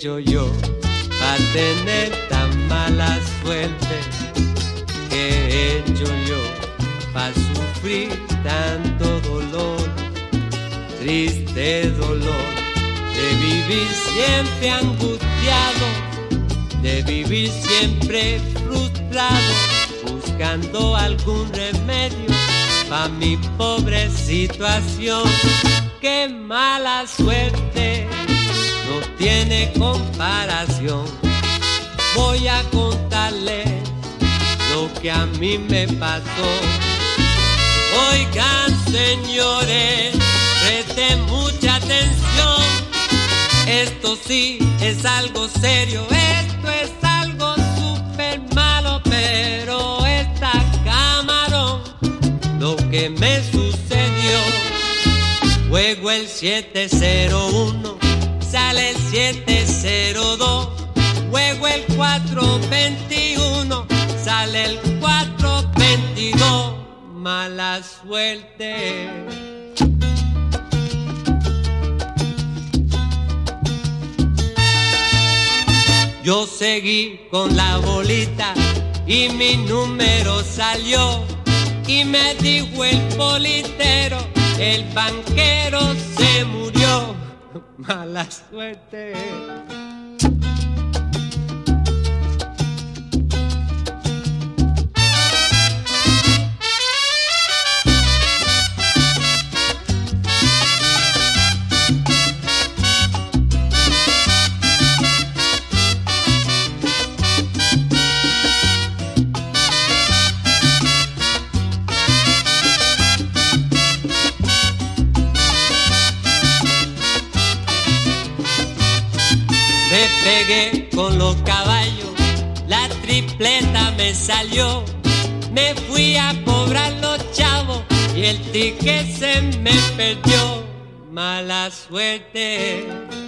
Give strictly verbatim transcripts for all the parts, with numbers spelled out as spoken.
hecho yo para tener tan mala suerte? ¿Qué he hecho yo para sufrir tanto dolor? Triste dolor de vivir siempre angustiado, de vivir siempre frustrado, buscando algún remedio pa' mi pobre situación. Qué mala suerte, no tiene comparación. Voy a contarles lo que a mí me pasó. Oigan, señores, presten mucha atención. Esto sí es algo serio, esto es algo súper malo, pero esta camarón, lo que me sucedió. Juego el siete cero uno, sale el siete cero dos. Juego el cuatro veintiuno, sale el cuatro veintidós. Mala suerte. Yo seguí con la bolita y mi número salió. Y me dijo el bolitero, el banquero se murió. Mala suerte. Me pegué con los caballos, la tripleta me salió. Me fui a cobrar los chavos y el ticket se me perdió. Mala suerte.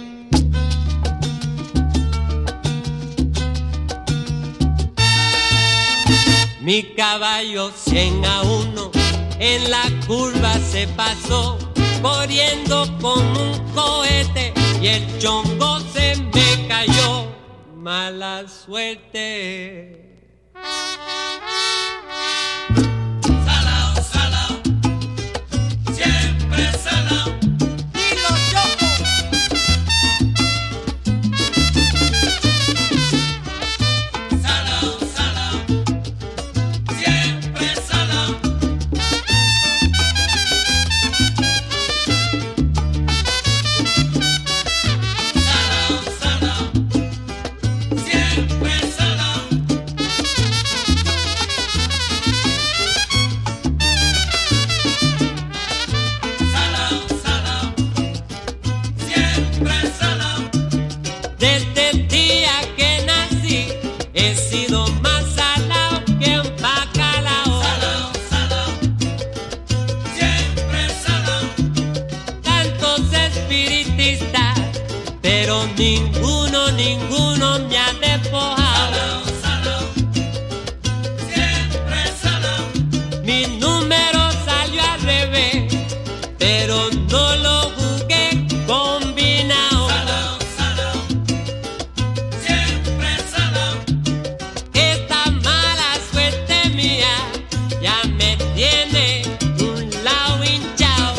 Mi caballo cien a uno en la curva se pasó, corriendo como un cohete y el chongo se me cayó. Mala suerte. Salao, salao, siempre salao. Y los chocos. Salao, salao, siempre salao. Salao, salao, siempre salao. Salao, salao, siempre salao. Desde el día que nací he sido más salao que un bacalao. Salao, salao, siempre salao. Tantos espiritistas, pero ninguno, ninguno me ha despojado. Salao, salao, siempre salao. Mi número salió al revés, pero no lo jugué combinado. Salao, salao, siempre salao. Esta mala suerte mía ya me tiene un lado hinchado.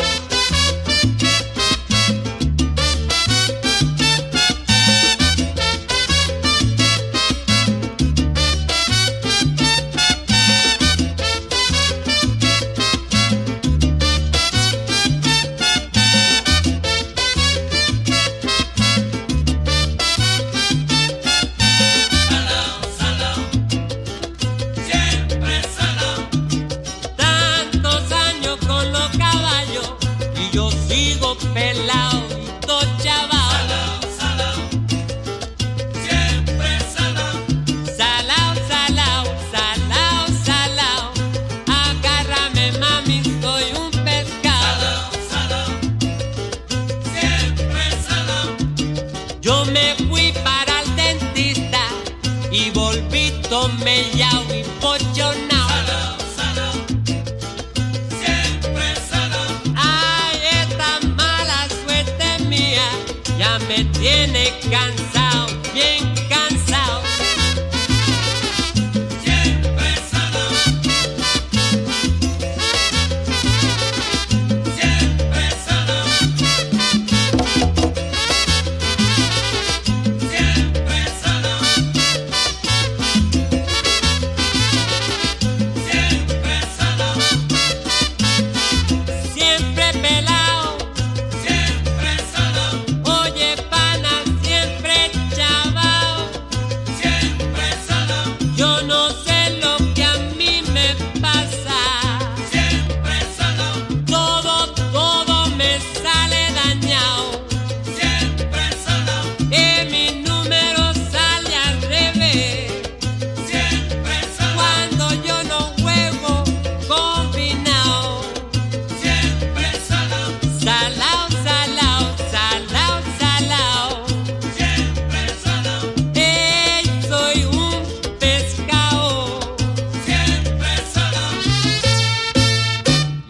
Salao, salao, siempre salao. Tantos años con los caballos y yo sigo pelado y todo chavao. Salao, salao, siempre salao. Salao, salao, salao, salao. Agárrame, mami, soy un pescado. Salao, salao, siempre salao. Yo me fui para el dentista y volví tomellao y pochonao. Salao, salao, siempre salao. Ay, esta mala suerte mía ya me tiene cansado.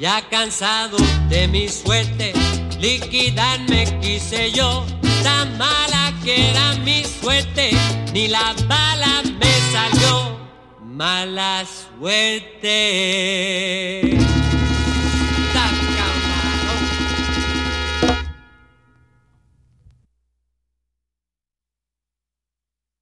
Ya cansado de mi suerte, liquidarme quise yo. Tan mala que era mi suerte, ni la bala me salió. Mala suerte.